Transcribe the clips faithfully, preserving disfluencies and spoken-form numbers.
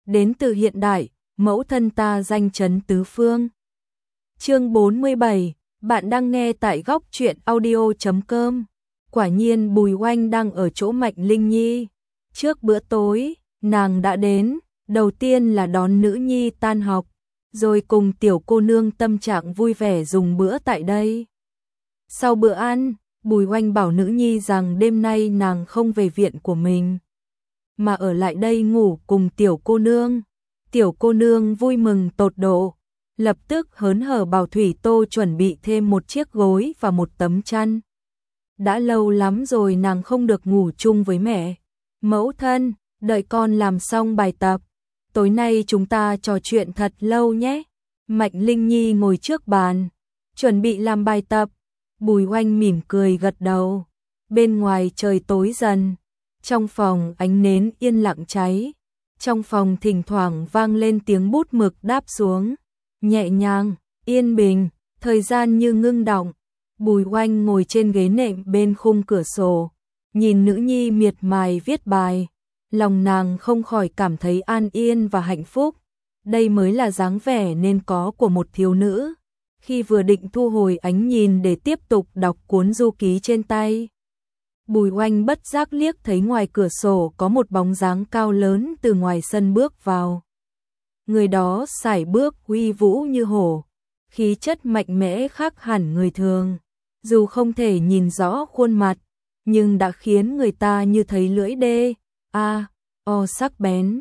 đến từ hiện đại, mẫu thân ta danh chấn tứ phương. Chương bốn mươi bảy, bạn đang nghe tại góc truyện audio chấm com. Quả nhiên Bùi Oanh đang ở chỗ Mạnh Linh Nhi. Trước bữa tối, nàng đã đến, đầu tiên là đón nữ nhi tan học, rồi cùng tiểu cô nương tâm trạng vui vẻ dùng bữa tại đây. Sau bữa ăn, Bùi Oanh bảo nữ nhi rằng đêm nay nàng không về viện của mình, mà ở lại đây ngủ cùng tiểu cô nương. Tiểu cô nương vui mừng tột độ, lập tức hớn hở bảo Thủy Tô chuẩn bị thêm một chiếc gối và một tấm chăn. Đã lâu lắm rồi nàng không được ngủ chung với mẹ. Mẫu thân, đợi con làm xong bài tập, tối nay chúng ta trò chuyện thật lâu nhé. Mạnh Linh Nhi ngồi trước bàn, chuẩn bị làm bài tập. Bùi Oanh mỉm cười gật đầu. Bên ngoài trời tối dần, trong phòng ánh nến yên lặng cháy. Trong phòng thỉnh thoảng vang lên tiếng bút mực đáp xuống, nhẹ nhàng, yên bình, thời gian như ngưng đọng. Bùi Oanh ngồi trên ghế nệm bên khung cửa sổ, nhìn nữ nhi miệt mài viết bài, lòng nàng không khỏi cảm thấy an yên và hạnh phúc. Đây mới là dáng vẻ nên có của một thiếu nữ. Khi vừa định thu hồi ánh nhìn để tiếp tục đọc cuốn du ký trên tay, Bùi Oanh bất giác liếc thấy ngoài cửa sổ có một bóng dáng cao lớn từ ngoài sân bước vào. Người đó sải bước uy vũ như hổ, khí chất mạnh mẽ khác hẳn người thường. Dù không thể nhìn rõ khuôn mặt, nhưng đã khiến người ta như thấy lưỡi đê, a, o sắc bén.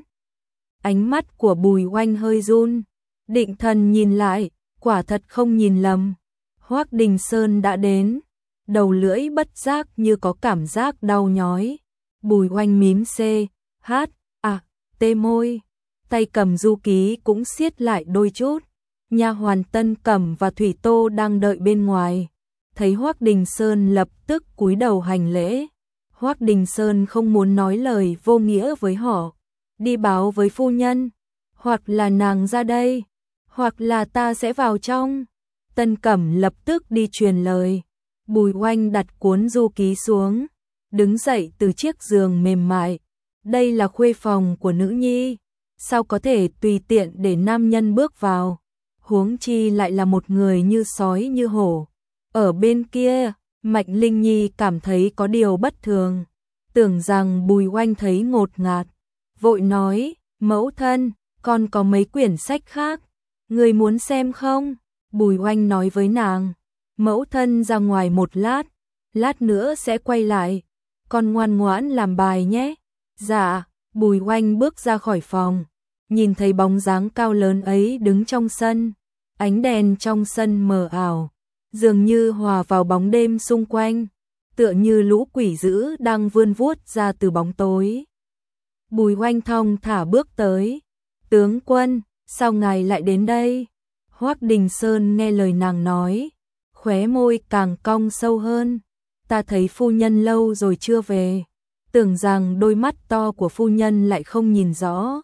Ánh mắt của Bùi Oanh hơi run, định thần nhìn lại, quả thật không nhìn lầm. Hoắc Đình Sơn đã đến, đầu lưỡi bất giác như có cảm giác đau nhói. Bùi Oanh mím c, h, a, t môi, tay cầm du ký cũng siết lại đôi chút. Nha hoàn Tân Cẩm và Thủy Tô đang đợi bên ngoài, thấy Hoắc Đình Sơn lập tức cúi đầu hành lễ. Hoắc Đình Sơn không muốn nói lời vô nghĩa với họ, đi báo với phu nhân, hoặc là nàng ra đây, hoặc là ta sẽ vào trong. Tân Cẩm lập tức đi truyền lời. Bùi Oanh đặt cuốn du ký xuống, đứng dậy từ chiếc giường mềm mại. Đây là khuê phòng của nữ nhi, sao có thể tùy tiện để nam nhân bước vào, huống chi lại là một người như sói như hổ. Ở bên kia, Mạnh Linh Nhi cảm thấy có điều bất thường, tưởng rằng Bùi Oanh thấy ngột ngạt, vội nói, mẫu thân, con có mấy quyển sách khác, người muốn xem không? Bùi Oanh nói với nàng, mẫu thân ra ngoài một lát, lát nữa sẽ quay lại, con ngoan ngoãn làm bài nhé. Dạ. Bùi Oanh bước ra khỏi phòng, nhìn thấy bóng dáng cao lớn ấy đứng trong sân, ánh đèn trong sân mờ ảo, dường như hòa vào bóng đêm xung quanh, tựa như lũ quỷ dữ đang vươn vuốt ra từ bóng tối. Bùi Oanh thong thả bước tới, tướng quân, sao ngài lại đến đây? Hoắc Đình Sơn nghe lời nàng nói, khóe môi càng cong sâu hơn, ta thấy phu nhân lâu rồi chưa về, tưởng rằng đôi mắt to của phu nhân lại không nhìn rõ,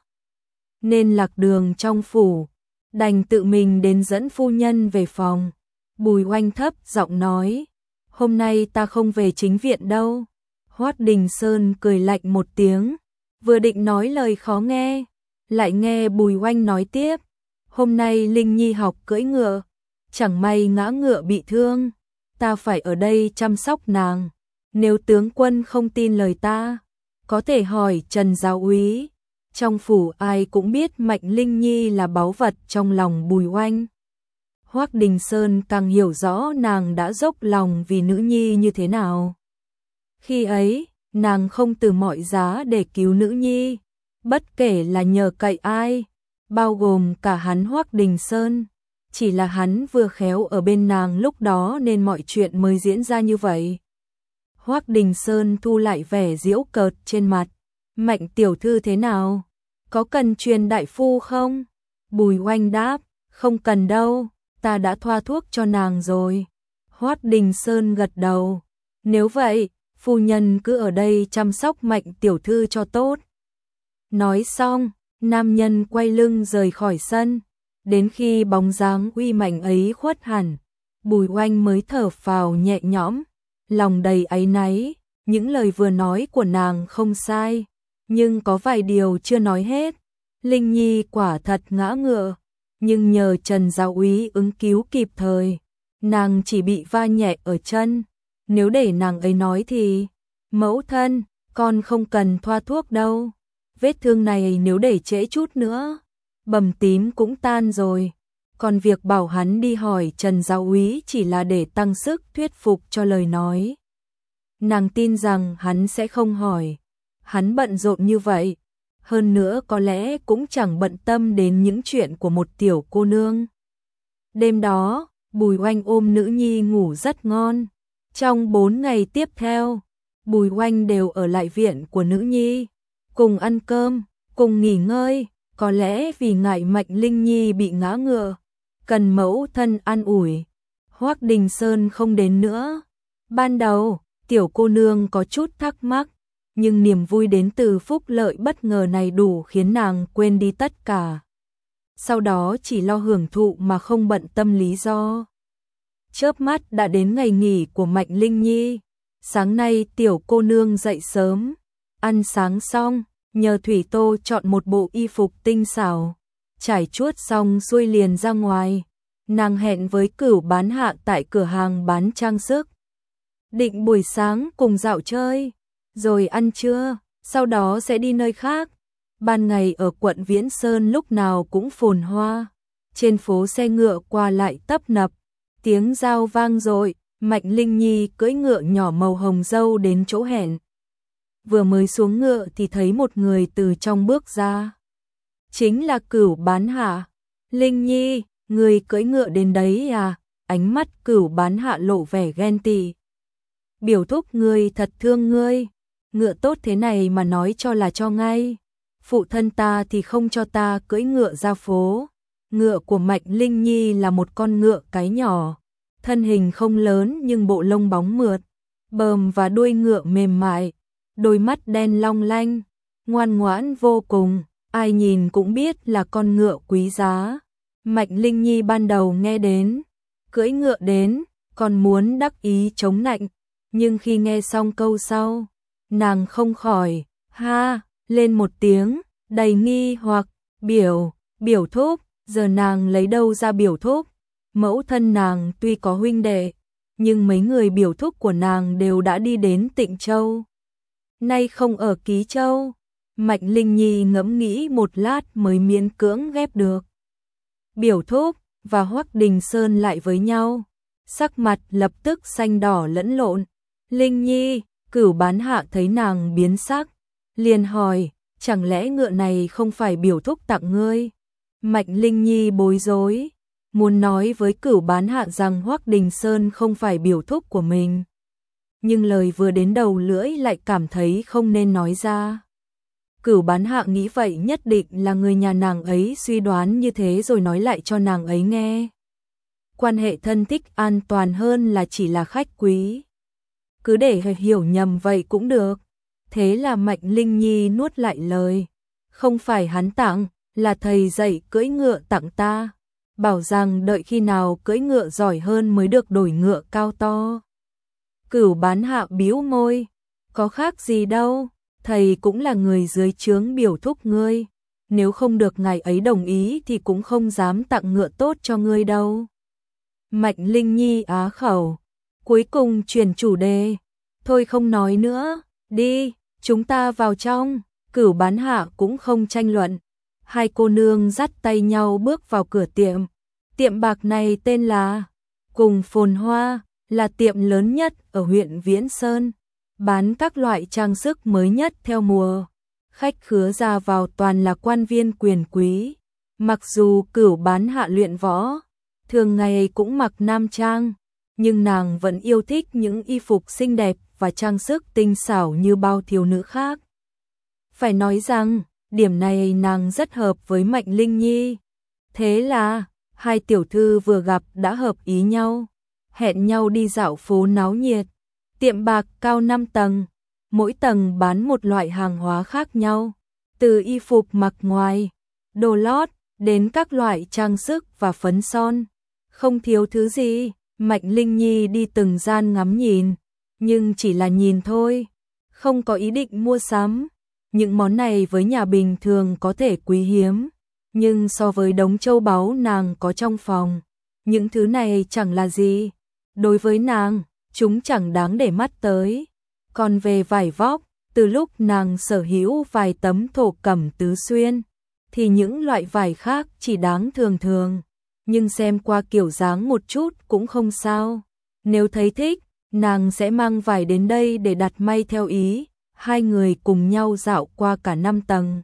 nên lạc đường trong phủ, đành tự mình đến dẫn phu nhân về phòng. Bùi Oanh thấp giọng nói, hôm nay ta không về chính viện đâu. Hoắc Đình Sơn cười lạnh một tiếng, vừa định nói lời khó nghe, lại nghe Bùi Oanh nói tiếp, hôm nay Linh Nhi học cưỡi ngựa, chẳng may ngã ngựa bị thương, ta phải ở đây chăm sóc nàng. Nếu tướng quân không tin lời ta, có thể hỏi Trần giáo úy. Trong phủ ai cũng biết Mạnh Linh Nhi là báu vật trong lòng Bùi Oanh. Hoắc Đình Sơn càng hiểu rõ nàng đã dốc lòng vì nữ nhi như thế nào. Khi ấy, nàng không từ mọi giá để cứu nữ nhi, bất kể là nhờ cậy ai, bao gồm cả hắn Hoắc Đình Sơn. Chỉ là hắn vừa khéo ở bên nàng lúc đó nên mọi chuyện mới diễn ra như vậy. Hoắc Đình Sơn thu lại vẻ giễu cợt trên mặt. Mạnh tiểu thư thế nào? Có cần truyền đại phu không? Bùi Oanh đáp, không cần đâu, ta đã thoa thuốc cho nàng rồi. Hoắc Đình Sơn gật đầu, nếu vậy, phu nhân cứ ở đây chăm sóc Mạnh tiểu thư cho tốt. Nói xong, nam nhân quay lưng rời khỏi sân, đến khi bóng dáng uy mạnh ấy khuất hẳn, Bùi Oanh mới thở phào nhẹ nhõm, lòng đầy áy náy. Những lời vừa nói của nàng không sai, nhưng có vài điều chưa nói hết, Linh Nhi quả thật ngã ngựa, nhưng nhờ Trần giáo úy ứng cứu kịp thời, nàng chỉ bị va nhẹ ở chân. Nếu để nàng ấy nói thì, mẫu thân, con không cần thoa thuốc đâu. Vết thương này nếu để trễ chút nữa, bầm tím cũng tan rồi. Còn việc bảo hắn đi hỏi Trần giáo úy chỉ là để tăng sức thuyết phục cho lời nói. Nàng tin rằng hắn sẽ không hỏi. Hắn bận rộn như vậy. Hơn nữa có lẽ cũng chẳng bận tâm đến những chuyện của một tiểu cô nương. Đêm đó, Bùi Oanh ôm nữ nhi ngủ rất ngon. Trong bốn ngày tiếp theo, Bùi Oanh đều ở lại viện của nữ nhi, cùng ăn cơm, cùng nghỉ ngơi. Có lẽ vì ngại Mạnh Linh Nhi bị ngã ngựa, cần mẫu thân an ủi. Hoắc Đình Sơn không đến nữa. Ban đầu, tiểu cô nương có chút thắc mắc, nhưng niềm vui đến từ phúc lợi bất ngờ này đủ khiến nàng quên đi tất cả. Sau đó chỉ lo hưởng thụ mà không bận tâm lý do. Chớp mắt đã đến ngày nghỉ của Mạnh Linh Nhi. Sáng nay tiểu cô nương dậy sớm, ăn sáng xong, nhờ Thủy Tô chọn một bộ y phục tinh xảo, trải chuốt xong xuôi liền ra ngoài. Nàng hẹn với Cửu Bán Hạ tại cửa hàng bán trang sức. Định buổi sáng cùng dạo chơi, rồi ăn trưa, sau đó sẽ đi nơi khác. Ban ngày ở quận Viễn Sơn lúc nào cũng phồn hoa, trên phố xe ngựa qua lại tấp nập, tiếng dao vang dội. Mạnh Linh Nhi cưỡi ngựa nhỏ màu hồng dâu đến chỗ hẹn. Vừa mới xuống ngựa thì thấy một người từ trong bước ra. Chính là Cửu Bán Hạ. Linh Nhi, người cưỡi ngựa đến đấy à? Ánh mắt Cửu Bán Hạ lộ vẻ ghen tị. Biểu thúc ngươi thật thương ngươi. Ngựa tốt thế này mà nói cho là cho ngay. Phụ thân ta thì không cho ta cưỡi ngựa ra phố. Ngựa của Mạnh Linh Nhi là một con ngựa cái nhỏ. Thân hình không lớn nhưng bộ lông bóng mượt, bờm và đuôi ngựa mềm mại, đôi mắt đen long lanh, ngoan ngoãn vô cùng, ai nhìn cũng biết là con ngựa quý giá. Mạnh Linh Nhi ban đầu nghe đến, cưỡi ngựa đến, còn muốn đắc ý chống nạnh, nhưng khi nghe xong câu sau, nàng không khỏi, ha, lên một tiếng, đầy nghi hoặc, biểu, biểu thúc, giờ nàng lấy đâu ra biểu thúc? Mẫu thân nàng tuy có huynh đệ, nhưng mấy người biểu thúc của nàng đều đã đi đến Tịnh Châu. Nay không ở Ký Châu. Mạnh Linh Nhi ngẫm nghĩ một lát mới miễn cưỡng ghép được. Biểu thúc và Hoắc Đình Sơn lại với nhau. Sắc mặt lập tức xanh đỏ lẫn lộn. Linh Nhi, Cửu Bán Hạ thấy nàng biến sắc, liền hỏi, chẳng lẽ ngựa này không phải biểu thúc tặng ngươi? Mạnh Linh Nhi bối rối, muốn nói với Cửu Bán Hạ rằng Hoắc Đình Sơn không phải biểu thúc của mình. Nhưng lời vừa đến đầu lưỡi lại cảm thấy không nên nói ra. Cửu Bán Hạ nghĩ vậy nhất định là người nhà nàng ấy suy đoán như thế rồi nói lại cho nàng ấy nghe. Quan hệ thân thích an toàn hơn là chỉ là khách quý. Cứ để hiểu nhầm vậy cũng được. Thế là Mạnh Linh Nhi nuốt lại lời. Không phải hắn tặng, là thầy dạy cưỡi ngựa tặng ta. Bảo rằng đợi khi nào cưỡi ngựa giỏi hơn mới được đổi ngựa cao to. Cửu Bán Hạ bĩu môi, có khác gì đâu, thầy cũng là người dưới trướng biểu thúc ngươi, nếu không được ngài ấy đồng ý thì cũng không dám tặng ngựa tốt cho ngươi đâu. Mạnh Linh Nhi á khẩu, cuối cùng chuyển chủ đề, thôi không nói nữa, đi, chúng ta vào trong. Cửu Bán Hạ cũng không tranh luận, hai cô nương dắt tay nhau bước vào cửa tiệm. Tiệm bạc này tên là Cùng Phồn Hoa, là tiệm lớn nhất ở huyện Viễn Sơn, bán các loại trang sức mới nhất theo mùa. Khách khứa ra vào toàn là quan viên quyền quý. Mặc dù Cửu Bán Hạ luyện võ, thường ngày cũng mặc nam trang, nhưng nàng vẫn yêu thích những y phục xinh đẹp và trang sức tinh xảo như bao thiếu nữ khác. Phải nói rằng, điểm này nàng rất hợp với Mạnh Linh Nhi. Thế là, hai tiểu thư vừa gặp đã hợp ý nhau, hẹn nhau đi dạo phố náo nhiệt. Tiệm bạc cao năm tầng, mỗi tầng bán một loại hàng hóa khác nhau, từ y phục mặc ngoài, đồ lót, đến các loại trang sức và phấn son. Không thiếu thứ gì, Mạnh Linh Nhi đi từng gian ngắm nhìn, nhưng chỉ là nhìn thôi, không có ý định mua sắm. Những món này với nhà bình thường có thể quý hiếm, nhưng so với đống châu báu nàng có trong phòng, những thứ này chẳng là gì. Đối với nàng, chúng chẳng đáng để mắt tới. Còn về vải vóc, từ lúc nàng sở hữu vài tấm thổ cẩm tứ xuyên, thì những loại vải khác chỉ đáng thường thường, nhưng xem qua kiểu dáng một chút cũng không sao. Nếu thấy thích, nàng sẽ mang vải đến đây để đặt may theo ý. Hai người cùng nhau dạo qua cả năm tầng.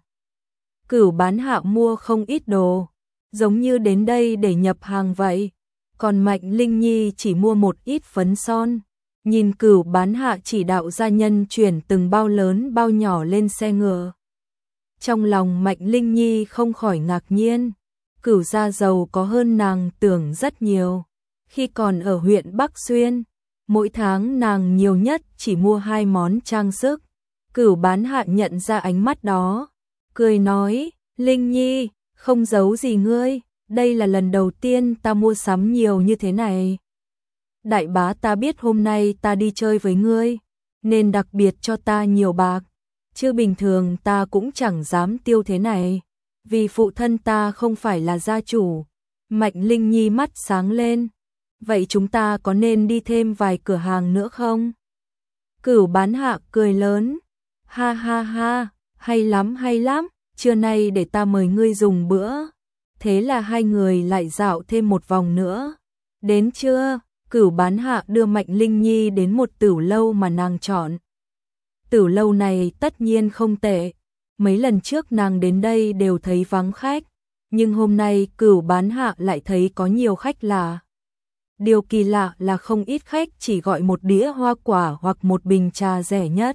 Cửu Bán Hạ mua không ít đồ, giống như đến đây để nhập hàng vậy. Còn Mạnh Linh Nhi chỉ mua một ít phấn son. Nhìn Cửu Bán Hạ chỉ đạo gia nhân chuyển từng bao lớn bao nhỏ lên xe ngựa. Trong lòng Mạnh Linh Nhi không khỏi ngạc nhiên. Cửu gia giàu có hơn nàng tưởng rất nhiều. Khi còn ở huyện Bắc Xuyên, mỗi tháng nàng nhiều nhất chỉ mua hai món trang sức. Cửu Bán Hạ nhận ra ánh mắt đó, cười nói, Linh Nhi, không giấu gì ngươi, đây là lần đầu tiên ta mua sắm nhiều như thế này. Đại bá ta biết hôm nay ta đi chơi với ngươi, nên đặc biệt cho ta nhiều bạc, chứ bình thường ta cũng chẳng dám tiêu thế này, vì phụ thân ta không phải là gia chủ. Mạnh Linh Nhi mắt sáng lên, vậy chúng ta có nên đi thêm vài cửa hàng nữa không? Cửu Bán Hạ cười lớn, ha ha ha, hay lắm hay lắm, trưa nay để ta mời ngươi dùng bữa. Thế là hai người lại dạo thêm một vòng nữa. Đến trưa, Cửu Bán Hạ đưa Mạnh Linh Nhi đến một tửu lâu mà nàng chọn. Tửu lâu này tất nhiên không tệ, mấy lần trước nàng đến đây đều thấy vắng khách, nhưng hôm nay Cửu Bán Hạ lại thấy có nhiều khách lạ. Điều kỳ lạ là không ít khách chỉ gọi một đĩa hoa quả hoặc một bình trà rẻ nhất.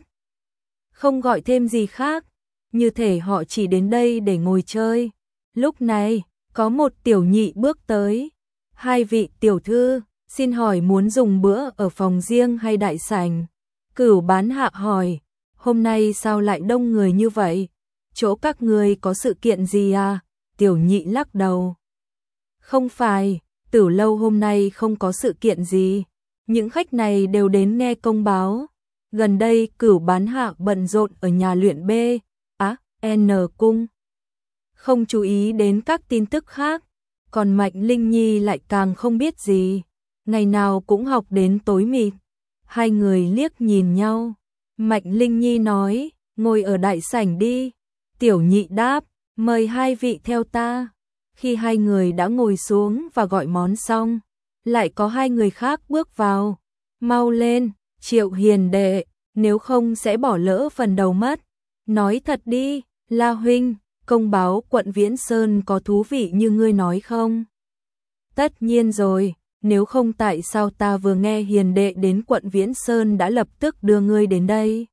Không gọi thêm gì khác, như thể họ chỉ đến đây để ngồi chơi. Lúc này, có một tiểu nhị bước tới. Hai vị tiểu thư, xin hỏi muốn dùng bữa ở phòng riêng hay đại sảnh? Cửu Bán Hạ hỏi, hôm nay sao lại đông người như vậy? Chỗ các người có sự kiện gì à? Tiểu nhị lắc đầu. Không phải, tửu lâu hôm nay không có sự kiện gì. Những khách này đều đến nghe công báo. Gần đây Cửu Bán Hạ bận rộn ở nhà luyện B, á, N cung. Không chú ý đến các tin tức khác, còn Mạnh Linh Nhi lại càng không biết gì. Ngày nào cũng học đến tối mịt. Hai người liếc nhìn nhau. Mạnh Linh Nhi nói, ngồi ở đại sảnh đi. Tiểu nhị đáp, mời hai vị theo ta. Khi hai người đã ngồi xuống và gọi món xong, lại có hai người khác bước vào. Mau lên, Triệu hiền đệ, nếu không sẽ bỏ lỡ phần đầu mất. Nói thật đi, La huynh, công báo quận Viễn Sơn có thú vị như ngươi nói không? Tất nhiên rồi, nếu không tại sao ta vừa nghe hiền đệ đến quận Viễn Sơn đã lập tức đưa ngươi đến đây?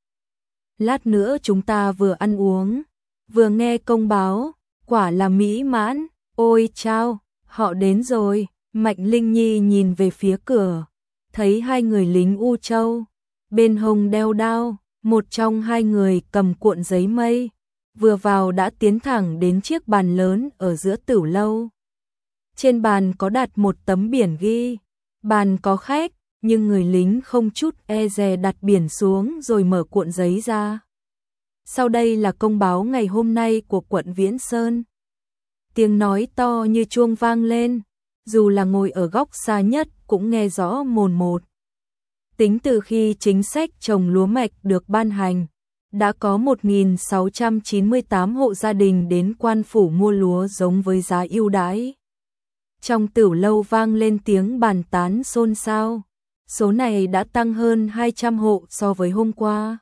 Lát nữa chúng ta vừa ăn uống, vừa nghe công báo, quả là mỹ mãn. Ôi chao, họ đến rồi. Mạnh Linh Nhi nhìn về phía cửa, thấy hai người lính U Châu, bên hông đeo đao, một trong hai người cầm cuộn giấy mây, vừa vào đã tiến thẳng đến chiếc bàn lớn ở giữa tửu lâu. Trên bàn có đặt một tấm biển ghi, bàn có khách, nhưng người lính không chút e dè đặt biển xuống rồi mở cuộn giấy ra. Sau đây là công báo ngày hôm nay của quận Viễn Sơn. Tiếng nói to như chuông vang lên, dù là ngồi ở góc xa nhất cũng nghe rõ mồn một. Tính từ khi chính sách trồng lúa mạch được ban hành, đã có một nghìn sáu trăm chín mươi tám hộ gia đình đến quan phủ mua lúa giống với giá ưu đãi. Trong tửu lâu vang lên tiếng bàn tán xôn xao, số này đã tăng hơn hai trăm hộ so với hôm qua.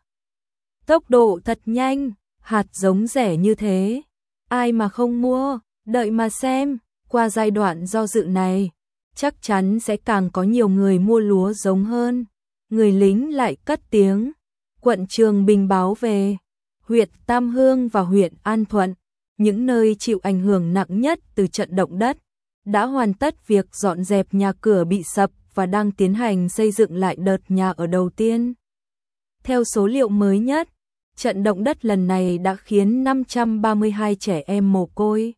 Tốc độ thật nhanh, hạt giống rẻ như thế, ai mà không mua, đợi mà xem, qua giai đoạn do dự này, chắc chắn sẽ càng có nhiều người mua lúa giống hơn. Người lính lại cất tiếng, quận Trường Bình báo về, huyện Tam Hương và huyện An Thuận, những nơi chịu ảnh hưởng nặng nhất từ trận động đất, đã hoàn tất việc dọn dẹp nhà cửa bị sập và đang tiến hành xây dựng lại đợt nhà ở đầu tiên. Theo số liệu mới nhất, trận động đất lần này đã khiến năm trăm ba mươi hai trẻ em mồ côi.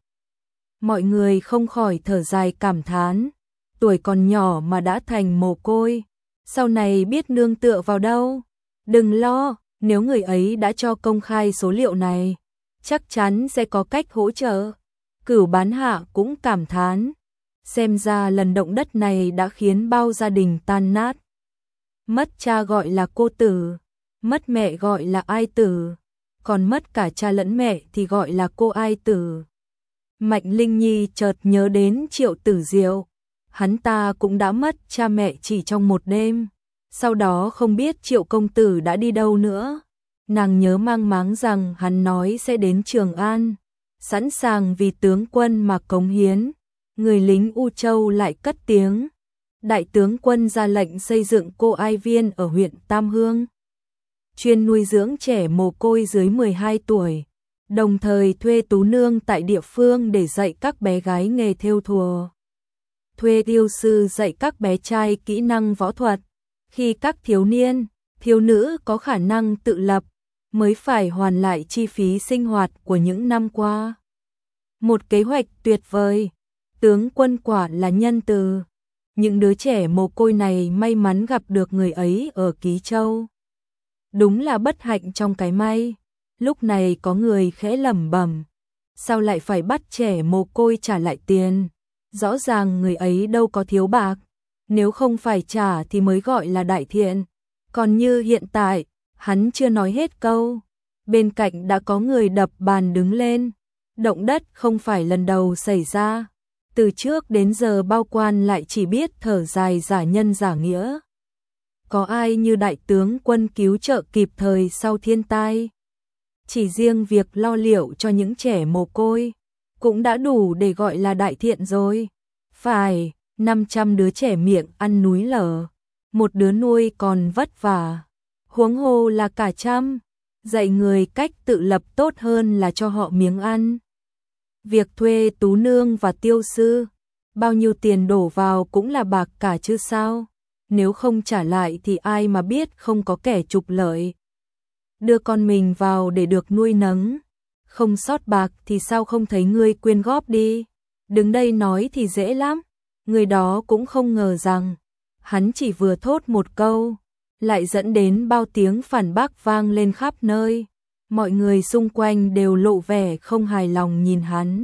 Mọi người không khỏi thở dài cảm thán, tuổi còn nhỏ mà đã thành mồ côi, sau này biết nương tựa vào đâu. Đừng lo, Nếu người ấy đã cho công khai số liệu này, chắc chắn sẽ có cách hỗ trợ. Cửu Bán Hạ cũng cảm thán, xem ra lần động đất này đã khiến bao gia đình tan nát. Mất cha gọi là cô tử, mất mẹ gọi là ai tử, còn mất cả cha lẫn mẹ thì gọi là cô ai tử. Mạnh Linh Nhi chợt nhớ đến Triệu Tử Diệu, hắn ta cũng đã mất cha mẹ chỉ trong một đêm, sau đó không biết Triệu công tử đã đi đâu nữa. Nàng nhớ mang máng rằng hắn nói sẽ đến Trường An, sẵn sàng vì tướng quân mà cống hiến. Người lính U Châu lại cất tiếng, đại tướng quân ra lệnh xây dựng cô ai viên ở huyện Tam Hương, chuyên nuôi dưỡng trẻ mồ côi dưới mười hai tuổi, đồng thời thuê tú nương tại địa phương để dạy các bé gái nghề thêu thùa. Thuê điêu sư dạy các bé trai kỹ năng võ thuật, khi các thiếu niên, thiếu nữ có khả năng tự lập, mới phải hoàn lại chi phí sinh hoạt của những năm qua. Một kế hoạch tuyệt vời, tướng quân quả là nhân từ. Những đứa trẻ mồ côi này may mắn gặp được người ấy ở Ký Châu. Đúng là bất hạnh trong cái may. Lúc này có người khẽ lẩm bẩm, sao lại phải bắt trẻ mồ côi trả lại tiền? Rõ ràng người ấy đâu có thiếu bạc, nếu không phải trả thì mới gọi là đại thiện. Còn như hiện tại, hắn chưa nói hết câu, bên cạnh đã có người đập bàn đứng lên. Động đất không phải lần đầu xảy ra, từ trước đến giờ bao quan lại chỉ biết thở dài giả nhân giả nghĩa. Có ai như đại tướng quân cứu trợ kịp thời sau thiên tai? Chỉ riêng việc lo liệu cho những trẻ mồ côi cũng đã đủ để gọi là đại thiện rồi. Phải, năm trăm đứa trẻ miệng ăn núi lở, một đứa nuôi còn vất vả, huống hồ là cả trăm. Dạy người cách tự lập tốt hơn là cho họ miếng ăn. Việc thuê tú nương và tiêu sư, bao nhiêu tiền đổ vào cũng là bạc cả chứ sao? Nếu không trả lại thì ai mà biết không có kẻ trục lợi. Đưa con mình vào để được nuôi nấng, không sót bạc thì sao không thấy ngươi quyên góp đi? Đứng đây nói thì dễ lắm, người đó cũng không ngờ rằng hắn chỉ vừa thốt một câu, lại dẫn đến bao tiếng phản bác vang lên khắp nơi. Mọi người xung quanh đều lộ vẻ không hài lòng nhìn hắn.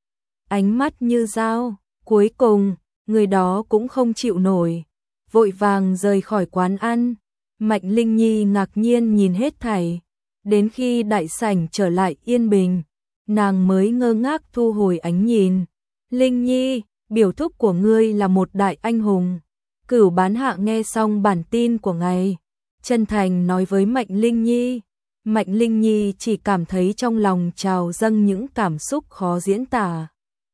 Ánh mắt như dao, cuối cùng, người đó cũng không chịu nổi, vội vàng rời khỏi quán ăn. Mạnh Linh Nhi ngạc nhiên nhìn hết thảy, đến khi đại sảnh trở lại yên bình, nàng mới ngơ ngác thu hồi ánh nhìn. Linh Nhi, biểu thúc của ngươi là một đại anh hùng. Cửu Bán Hạ nghe xong bản tin của ngài, chân thành nói với Mạnh Linh Nhi. Mạnh Linh Nhi chỉ cảm thấy trong lòng trào dâng những cảm xúc khó diễn tả.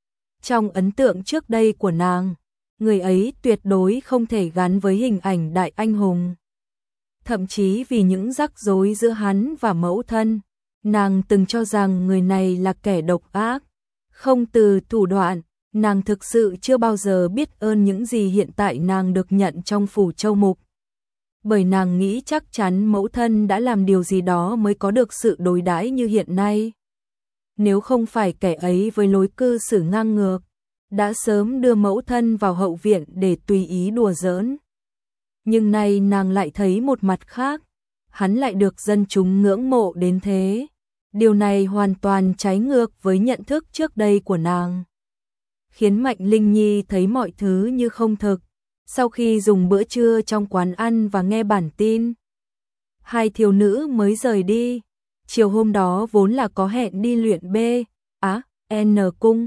Trong ấn tượng trước đây của nàng, người ấy tuyệt đối không thể gắn với hình ảnh đại anh hùng. Thậm chí vì những rắc rối giữa hắn và mẫu thân, nàng từng cho rằng người này là kẻ độc ác, không từ thủ đoạn. Nàng thực sự chưa bao giờ biết ơn những gì hiện tại nàng được nhận trong phủ Châu Mục. Bởi nàng nghĩ chắc chắn mẫu thân đã làm điều gì đó mới có được sự đối đãi như hiện nay. Nếu không phải kẻ ấy với lối cư xử ngang ngược, đã sớm đưa mẫu thân vào hậu viện để tùy ý đùa giỡn. Nhưng nay nàng lại thấy một mặt khác, hắn lại được dân chúng ngưỡng mộ đến thế. Điều này hoàn toàn trái ngược với nhận thức trước đây của nàng, khiến Mạnh Linh Nhi thấy mọi thứ như không thực. Sau khi dùng bữa trưa trong quán ăn và nghe bản tin, hai thiếu nữ mới rời đi. Chiều hôm đó vốn là có hẹn đi luyện B, á, N cung.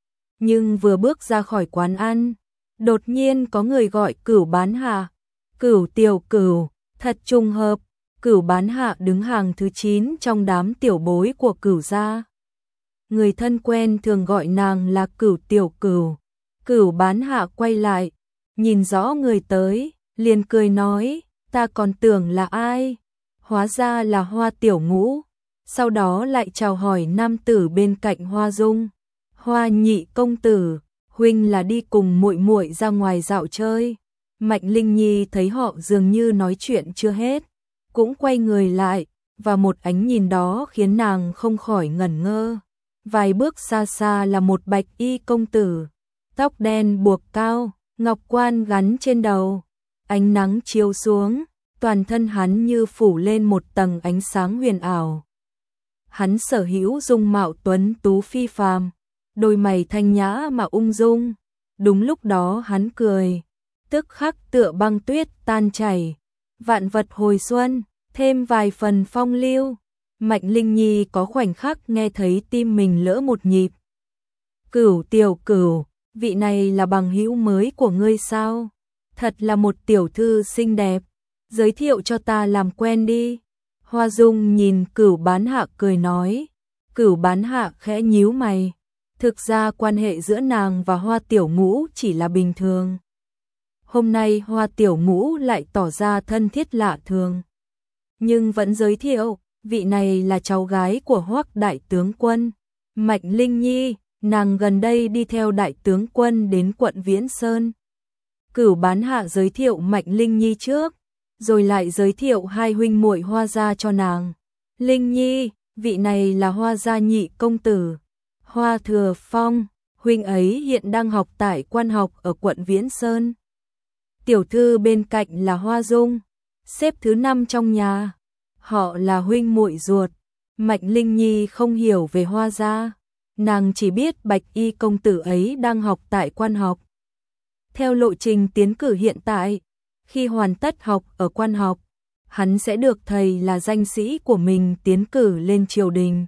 Nhưng vừa bước ra khỏi quán ăn, đột nhiên có người gọi Cửu Bán Hạ. Cửu tiểu Cửu, thật trùng hợp, Cửu Bán Hạ đứng hàng thứ chín trong đám tiểu bối của Cửu gia. Người thân quen thường gọi nàng là Cửu tiểu Cửu. Cửu Bán Hạ quay lại, nhìn rõ người tới, liền cười nói, ta còn tưởng là ai, hóa ra là Hoa tiểu Ngũ. Sau đó lại chào hỏi nam tử bên cạnh Hoa Dung. Hoa nhị công tử, huynh là đi cùng muội muội ra ngoài dạo chơi. Mạnh Linh Nhi thấy họ dường như nói chuyện chưa hết, cũng quay người lại, và một ánh nhìn đó khiến nàng không khỏi ngẩn ngơ. Vài bước xa xa là một bạch y công tử, tóc đen buộc cao, ngọc quan gắn trên đầu. Ánh nắng chiếu xuống, toàn thân hắn như phủ lên một tầng ánh sáng huyền ảo. Hắn sở hữu dung mạo tuấn tú phi phàm, đôi mày thanh nhã mà ung dung. Đúng lúc đó hắn cười, tức khắc tựa băng tuyết tan chảy, vạn vật hồi xuân, thêm vài phần phong lưu. Mạnh Linh Nhi có khoảnh khắc nghe thấy tim mình lỡ một nhịp. Cửu tiểu cửu, vị này là bằng hữu mới của ngươi sao? Thật là một tiểu thư xinh đẹp, giới thiệu cho ta làm quen đi. Hoa Dung nhìn Cửu Bán Hạ cười nói. Cửu Bán Hạ khẽ nhíu mày. Thực ra quan hệ giữa nàng và Hoa Tiểu Ngũ chỉ là bình thường. Hôm nay Hoa Tiểu Ngũ lại tỏ ra thân thiết lạ thường, nhưng vẫn giới thiệu, vị này là cháu gái của Hoắc đại tướng quân, Mạnh Linh Nhi, nàng gần đây đi theo đại tướng quân đến quận Viễn Sơn. Cửu Bán Hạ giới thiệu Mạnh Linh Nhi trước, rồi lại giới thiệu hai huynh muội Hoa gia cho nàng. Linh Nhi, vị này là Hoa gia nhị công tử, Hoa Thừa Phong, huynh ấy hiện đang học tại quan học ở quận Viễn Sơn. Tiểu thư bên cạnh là Hoa Dung, xếp thứ năm trong nhà. Họ là huynh muội ruột. Mạnh Linh Nhi không hiểu về Hoa gia, nàng chỉ biết Bạch Y công tử ấy đang học tại quan học. Theo lộ trình tiến cử hiện tại, khi hoàn tất học ở quan học, hắn sẽ được thầy là danh sĩ của mình tiến cử lên triều đình.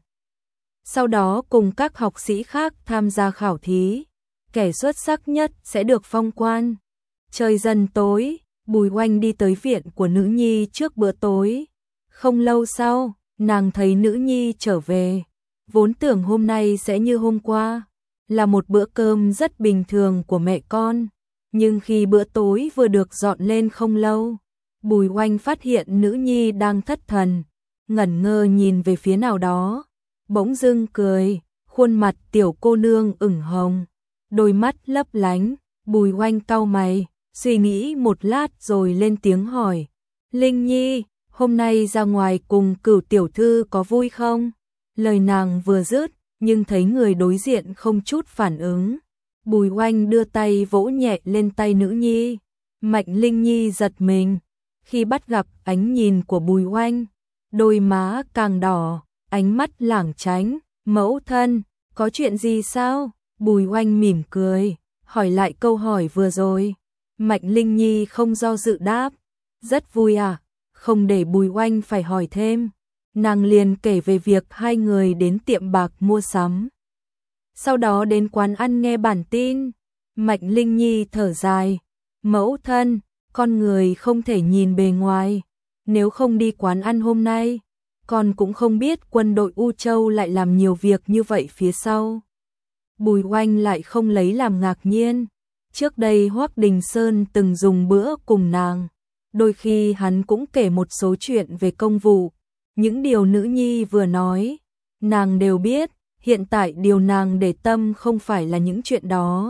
Sau đó cùng các học sĩ khác tham gia khảo thí, kẻ xuất sắc nhất sẽ được phong quan. Trời dần tối, Bùi Oanh đi tới viện của nữ nhi trước bữa tối. Không lâu sau, nàng thấy nữ nhi trở về, vốn tưởng hôm nay sẽ như hôm qua, là một bữa cơm rất bình thường của mẹ con. Nhưng khi bữa tối vừa được dọn lên không lâu, Bùi Oanh phát hiện nữ nhi đang thất thần, ngẩn ngơ nhìn về phía nào đó, bỗng dưng cười, khuôn mặt tiểu cô nương ửng hồng, đôi mắt lấp lánh. Bùi Oanh cau mày, suy nghĩ một lát rồi lên tiếng hỏi, Linh Nhi, hôm nay ra ngoài cùng Cửu tiểu thư có vui không? Lời nàng vừa dứt, nhưng thấy người đối diện không chút phản ứng. Bùi Oanh đưa tay vỗ nhẹ lên tay nữ nhi. Mạnh Linh Nhi giật mình, khi bắt gặp ánh nhìn của Bùi Oanh, đôi má càng đỏ, ánh mắt lảng tránh. Mẫu thân, có chuyện gì sao? Bùi Oanh mỉm cười, hỏi lại câu hỏi vừa rồi. Mạnh Linh Nhi không do dự đáp, rất vui à? Không để Bùi Oanh phải hỏi thêm, nàng liền kể về việc hai người đến tiệm bạc mua sắm, sau đó đến quán ăn nghe bản tin. Mạnh Linh Nhi thở dài, mẫu thân, con người không thể nhìn bề ngoài, nếu không đi quán ăn hôm nay, con cũng không biết quân đội U Châu lại làm nhiều việc như vậy phía sau. Bùi Oanh lại không lấy làm ngạc nhiên, trước đây Hoắc Đình Sơn từng dùng bữa cùng nàng, đôi khi hắn cũng kể một số chuyện về công vụ, những điều nữ nhi vừa nói, nàng đều biết. Hiện tại điều nàng để tâm không phải là những chuyện đó.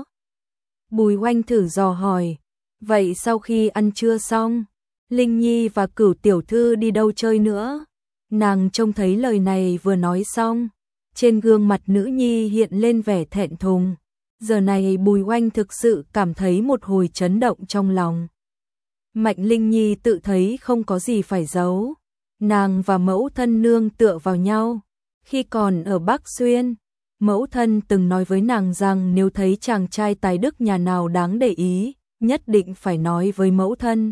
Bùi Oanh thử dò hỏi, vậy sau khi ăn trưa xong, Linh Nhi và Cửu tiểu thư đi đâu chơi nữa? Nàng trông thấy lời này vừa nói xong, trên gương mặt nữ nhi hiện lên vẻ thẹn thùng. Giờ này Bùi Oanh thực sự cảm thấy một hồi chấn động trong lòng. Mạnh Linh Nhi tự thấy không có gì phải giấu, nàng và mẫu thân nương tựa vào nhau. Khi còn ở Bắc Xuyên, mẫu thân từng nói với nàng rằng nếu thấy chàng trai tài đức nhà nào đáng để ý, nhất định phải nói với mẫu thân.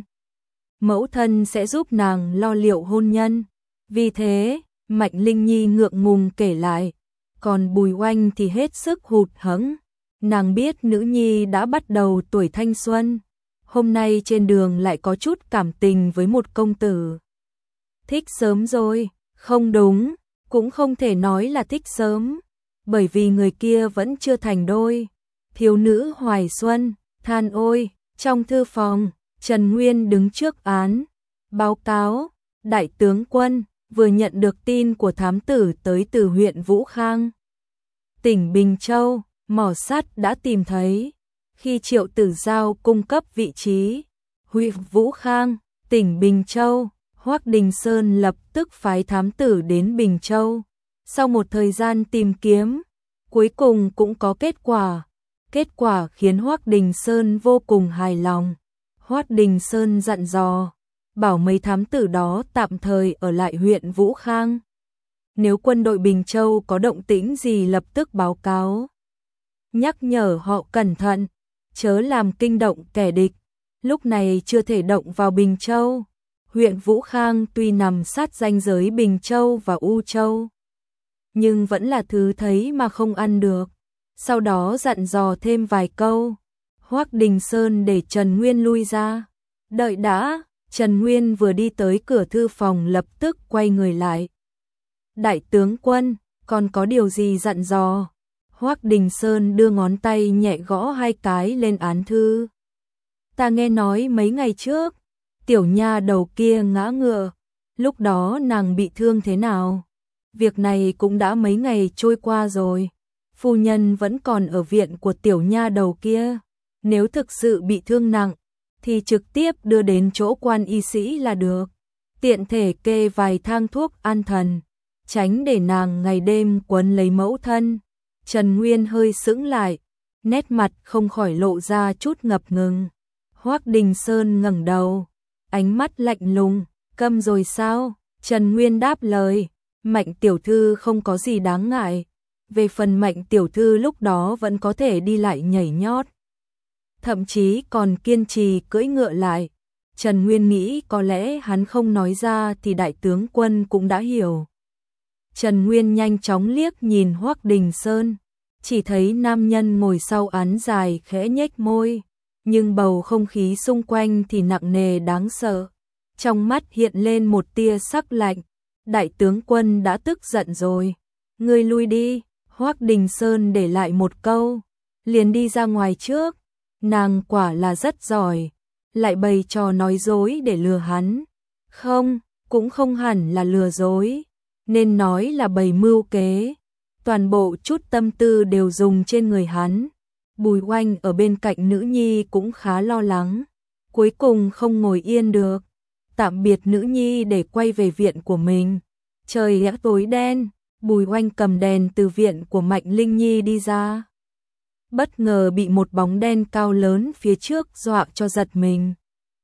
Mẫu thân sẽ giúp nàng lo liệu hôn nhân. Vì thế, Mạnh Linh Nhi ngượng ngùng kể lại, còn Bùi Oanh thì hết sức hụt hẫng. Nàng biết nữ nhi đã bắt đầu tuổi thanh xuân, hôm nay trên đường lại có chút cảm tình với một công tử. Thích sớm rồi, không đúng. Cũng không thể nói là thích sớm, bởi vì người kia vẫn chưa thành đôi. Thiếu nữ hoài xuân, than ôi. Trong thư phòng, Trần Nguyên đứng trước án, báo cáo, đại tướng quân vừa nhận được tin của thám tử tới từ huyện Vũ Khang, tỉnh Bình Châu, mỏ sắt đã tìm thấy. Khi Triệu Tử Giao cung cấp vị trí, huyện Vũ Khang, tỉnh Bình Châu, Hoắc Đình Sơn lập tức phái thám tử đến Bình Châu. Sau một thời gian tìm kiếm, cuối cùng cũng có kết quả. Kết quả khiến Hoắc Đình Sơn vô cùng hài lòng. Hoắc Đình Sơn dặn dò, bảo mấy thám tử đó tạm thời ở lại huyện Vũ Khang. Nếu quân đội Bình Châu có động tĩnh gì lập tức báo cáo. Nhắc nhở họ cẩn thận, chớ làm kinh động kẻ địch. Lúc này chưa thể động vào Bình Châu. Huyện Vũ Khang tuy nằm sát ranh giới Bình Châu và U Châu, nhưng vẫn là thứ thấy mà không ăn được. Sau đó dặn dò thêm vài câu. Hoắc Đình Sơn để Trần Nguyên lui ra. Đợi đã, Trần Nguyên vừa đi tới cửa thư phòng lập tức quay người lại. Đại tướng quân, còn có điều gì dặn dò? Hoắc Đình Sơn đưa ngón tay nhẹ gõ hai cái lên án thư. Ta nghe nói mấy ngày trước, tiểu nha đầu kia ngã ngựa, lúc đó nàng bị thương thế nào? Việc này cũng đã mấy ngày trôi qua rồi, phu nhân vẫn còn ở viện của tiểu nha đầu kia, nếu thực sự bị thương nặng, thì trực tiếp đưa đến chỗ quan y sĩ là được, tiện thể kê vài thang thuốc an thần, tránh để nàng ngày đêm quấn lấy mẫu thân. Trần Nguyên hơi sững lại, nét mặt không khỏi lộ ra chút ngập ngừng. Hoắc Đình Sơn ngẩng đầu, ánh mắt lạnh lùng, câm rồi sao? Trần Nguyên đáp lời, Mạnh tiểu thư không có gì đáng ngại. Về phần Mạnh tiểu thư lúc đó vẫn có thể đi lại nhảy nhót, thậm chí còn kiên trì cưỡi ngựa lại. Trần Nguyên nghĩ có lẽ hắn không nói ra thì đại tướng quân cũng đã hiểu. Trần Nguyên nhanh chóng liếc nhìn Hoắc Đình Sơn, chỉ thấy nam nhân ngồi sau án dài khẽ nhếch môi, nhưng bầu không khí xung quanh thì nặng nề đáng sợ. Trong mắt hiện lên một tia sắc lạnh. Đại tướng quân đã tức giận rồi, ngươi lui đi. Hoắc Đình Sơn để lại một câu, liền đi ra ngoài trước. Nàng quả là rất giỏi, lại bày trò nói dối để lừa hắn. Không, cũng không hẳn là lừa dối, nên nói là bày mưu kế. Toàn bộ chút tâm tư đều dùng trên người hắn. Bùi Oanh ở bên cạnh nữ nhi cũng khá lo lắng, cuối cùng không ngồi yên được, tạm biệt nữ nhi để quay về viện của mình. Trời đã tối đen, Bùi Oanh cầm đèn từ viện của Mạnh Linh Nhi đi ra. Bất ngờ bị một bóng đen cao lớn phía trước dọa cho giật mình.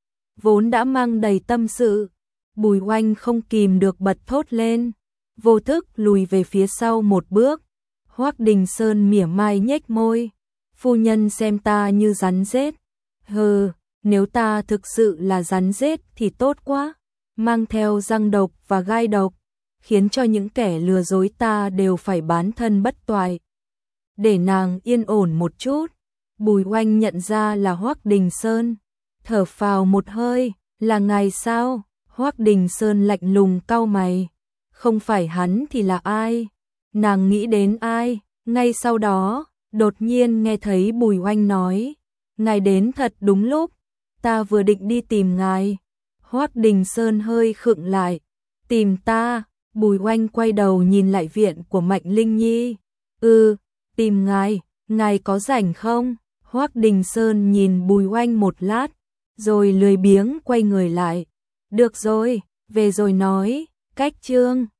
Vốn đã mang đầy tâm sự, Bùi Oanh không kìm được bật thốt lên, vô thức lùi về phía sau một bước. Hoắc Đình Sơn mỉa mai nhếch môi, phu nhân xem ta như rắn rết. Hừ, nếu ta thực sự là rắn rết thì tốt quá, mang theo răng độc và gai độc, khiến cho những kẻ lừa dối ta đều phải bán thân bất toại. Để nàng yên ổn một chút. Bùi Oanh nhận ra là Hoắc Đình Sơn, thở phào một hơi, là ngài sao? Hoắc Đình Sơn lạnh lùng cau mày, không phải hắn thì là ai? Nàng nghĩ đến ai? Ngay sau đó, đột nhiên nghe thấy Bùi Oanh nói, ngài đến thật đúng lúc, ta vừa định đi tìm ngài. Hoắc Đình Sơn hơi khựng lại, tìm ta? Bùi Oanh quay đầu nhìn lại viện của Mạnh Linh Nhi. Ừ, tìm ngài, ngài có rảnh không? Hoắc Đình Sơn nhìn Bùi Oanh một lát, rồi lười biếng quay người lại. Được rồi, về rồi nói. Cách chương